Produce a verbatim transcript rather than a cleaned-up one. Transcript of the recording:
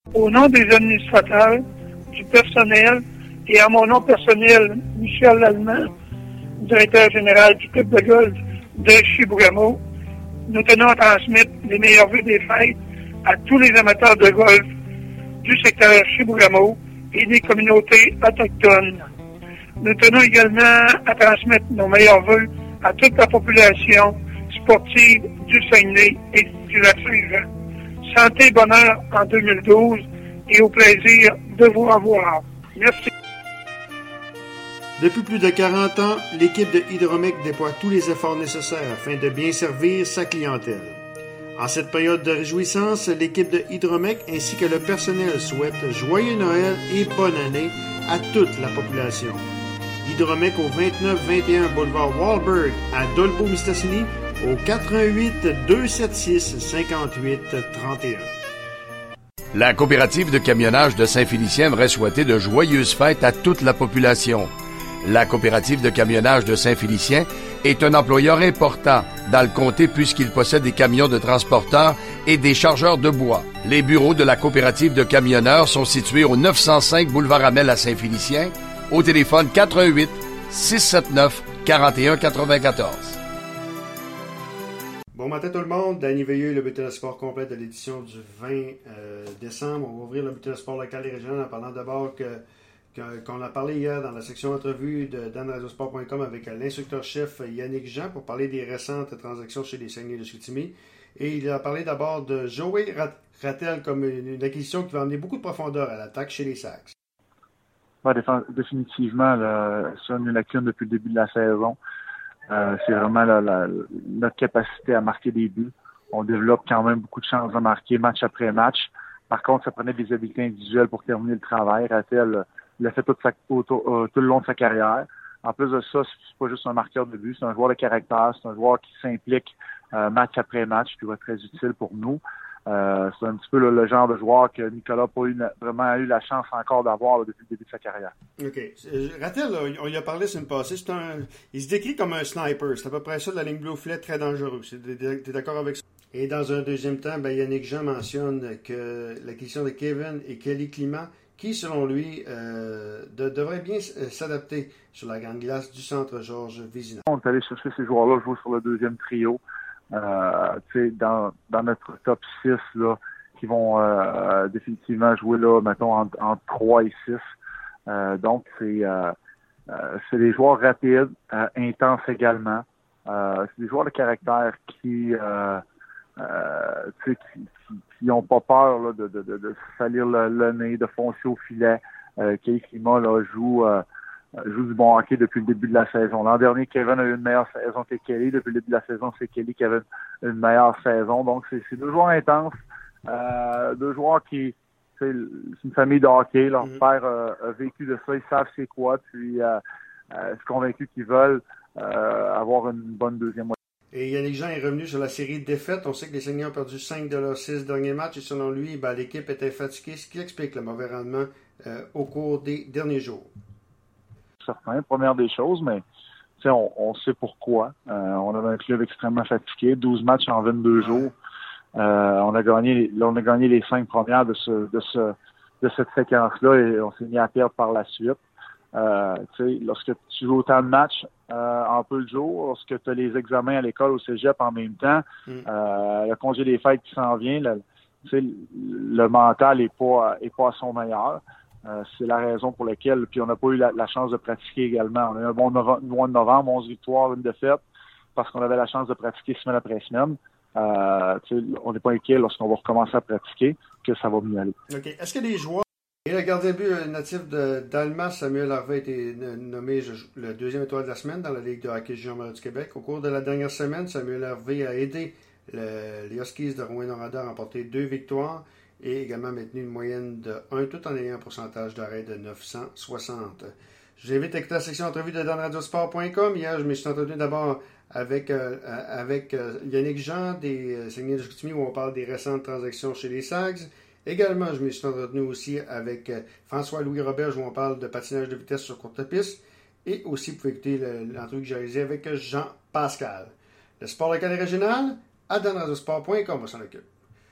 Au nom des administrateurs, du personnel et à mon nom personnel, Michel Lallemand, directeur général du club de golf de Chibougamau, nous tenons à transmettre les meilleurs vœux des fêtes à tous les amateurs de golf du secteur Chibougamau et des communautés autochtones. Nous tenons également à transmettre nos meilleurs vœux à toute la population sportive du Saguenay et du Lac-Saint-Jean. Santé, bonheur en deux mille douze et au plaisir de vous revoir. Merci. Depuis plus de quarante ans, l'équipe de Hydromec déploie tous les efforts nécessaires afin de bien servir sa clientèle. En cette période de réjouissance, l'équipe de Hydromec ainsi que le personnel souhaitent joyeux Noël et bonne année à toute la population. Hydromec au vingt-neuf vingt et un boulevard Wahlberg à Dolbeau-Mistassini au quatre un huit deux sept six cinquante-huit trente et un. La coopérative de camionnage de Saint-Félicien aimerait souhaiter de joyeuses fêtes à toute la population. La coopérative de camionnage de Saint-Félicien est un employeur important dans le comté puisqu'il possède des camions de transporteurs et des chargeurs de bois. Les bureaux de la coopérative de camionneurs sont situés au neuf cent cinq boulevard Amel à Saint-Félicien, au téléphone quatre un huit six sept neuf quatre un neuf quatre. Bon matin tout le monde, Danny Veilleux, le bulletin de sport complet de l'édition du vingt euh, décembre. On va ouvrir le bulletin de sport local et régional en parlant d'abord que, que, qu'on a parlé hier dans la section entrevue de dan radio sport point com avec l'instructeur-chef Yannick Jean pour parler des récentes transactions chez les Saguenay de Chicoutimi. Et il a parlé d'abord de Joey Rattel comme une, une acquisition qui va amener beaucoup de profondeur à l'attaque chez les Sags. Ouais, définitivement, là, c'est une lacune depuis le début de la saison. Euh, c'est vraiment la, la, notre capacité à marquer des buts. On développe quand même beaucoup de chances de marquer match après match. Par contre, ça prenait des habiletés individuelles pour terminer le travail. Rattel l'a fait tout, sa, tout, tout le long de sa carrière. En plus de ça, c'est pas juste un marqueur de but, c'est un joueur de caractère, c'est un joueur qui s'implique euh, match après match, qui va être très utile pour nous. Euh, c'est un petit peu le, le genre de joueur que Nicolas n'a pas eu, vraiment eu la chance encore d'avoir là, depuis le début de sa carrière. OK. Rattel, là, on y a parlé la semaine passée, c'est un, il se décrit comme un sniper. C'est à peu près ça de la ligne bleue au filet, très dangereux. Tu es d'accord avec ça? Et dans un deuxième temps, ben, Yannick Jean mentionne que l'acquisition de Kevin et Kelly Clément, qui, selon lui, euh, de, devrait bien s'adapter sur la grande glace du centre Georges Vézina. On est allé chercher ces joueurs-là, jouer sur le deuxième trio. Euh, dans, dans notre top six là, qui vont euh, définitivement jouer là, mettons, entre, entre trois et six. Euh, donc, c'est, euh, euh, c'est des joueurs rapides, euh, intenses également. Euh, c'est des joueurs de caractère qui euh, euh, qui, qui, qui ont pas peur là, de, de, de, de salir le, le nez, de foncer au filet. Euh, Kelly Clément là, joue euh, joue du bon hockey depuis le début de la saison. L'an dernier, Kevin a eu une meilleure saison que Kelly. Depuis le début de la saison, c'est Kelly qui avait une meilleure saison. Donc, c'est, c'est deux joueurs intenses, euh, deux joueurs qui, c'est, c'est une famille de hockey. Leur mm-hmm. père euh, a vécu de ça, ils savent c'est quoi. Puis, euh, euh, je suis convaincu qu'ils veulent euh, avoir une bonne deuxième moitié. Et Yannick Jean est revenu sur la série de défaites. On sait que les Saguenay ont perdu cinq de leurs six derniers matchs et selon lui, ben, l'équipe était fatiguée, ce qui explique le mauvais rendement euh, au cours des derniers jours. Certain, première des choses, mais on, on sait pourquoi. Euh, on avait un club extrêmement fatigué, douze matchs en vingt-deux jours. Euh, on a gagné, là, on a gagné les cinq premières de ce, de ce, de cette séquence-là et on s'est mis à perdre par la suite. Euh, lorsque tu joues autant de matchs euh, en peu de jours, lorsque tu as les examens à l'école au cégep en même temps, mm. euh, le congé des fêtes qui s'en vient, le, le mental est pas, est pas à son meilleur. Euh, c'est la raison pour laquelle, puis on n'a pas eu la, la chance de pratiquer également. On a eu un bon nove- mois de novembre, onze victoires, une défaite, parce qu'on avait la chance de pratiquer semaine après semaine. Euh, on n'est pas inquiet lorsqu'on va recommencer à pratiquer que ça va mieux aller. OK. Est-ce que les joueurs... Et le gardien de but natif de d'Alma, Samuel Harvey, a été nommé le deuxième étoile de la semaine dans la Ligue de hockey junior du Québec. Au cours de la dernière semaine, Samuel Harvey a aidé le, les Huskies de Rouyn-Noranda à remporter deux victoires et également maintenu une moyenne de un tout en ayant un pourcentage d'arrêt de neuf cent soixante. Je vous invite à écouter la section entrevue de dan radio sport point com. Hier, je me suis entretenu d'abord avec, euh, avec euh, Yannick Jean des euh, Saguenay de Chicoutimi où on parle des récentes transactions chez les Sags. Également, je me suis entretenu aussi avec euh, François-Louis Roberge où on parle de patinage de vitesse sur courte piste. Et aussi, vous pouvez écouter le, l'entrevue que j'ai réalisée avec Jean Pascal. Le sport local et régional, à dan radio sport point com, on s'en occupe.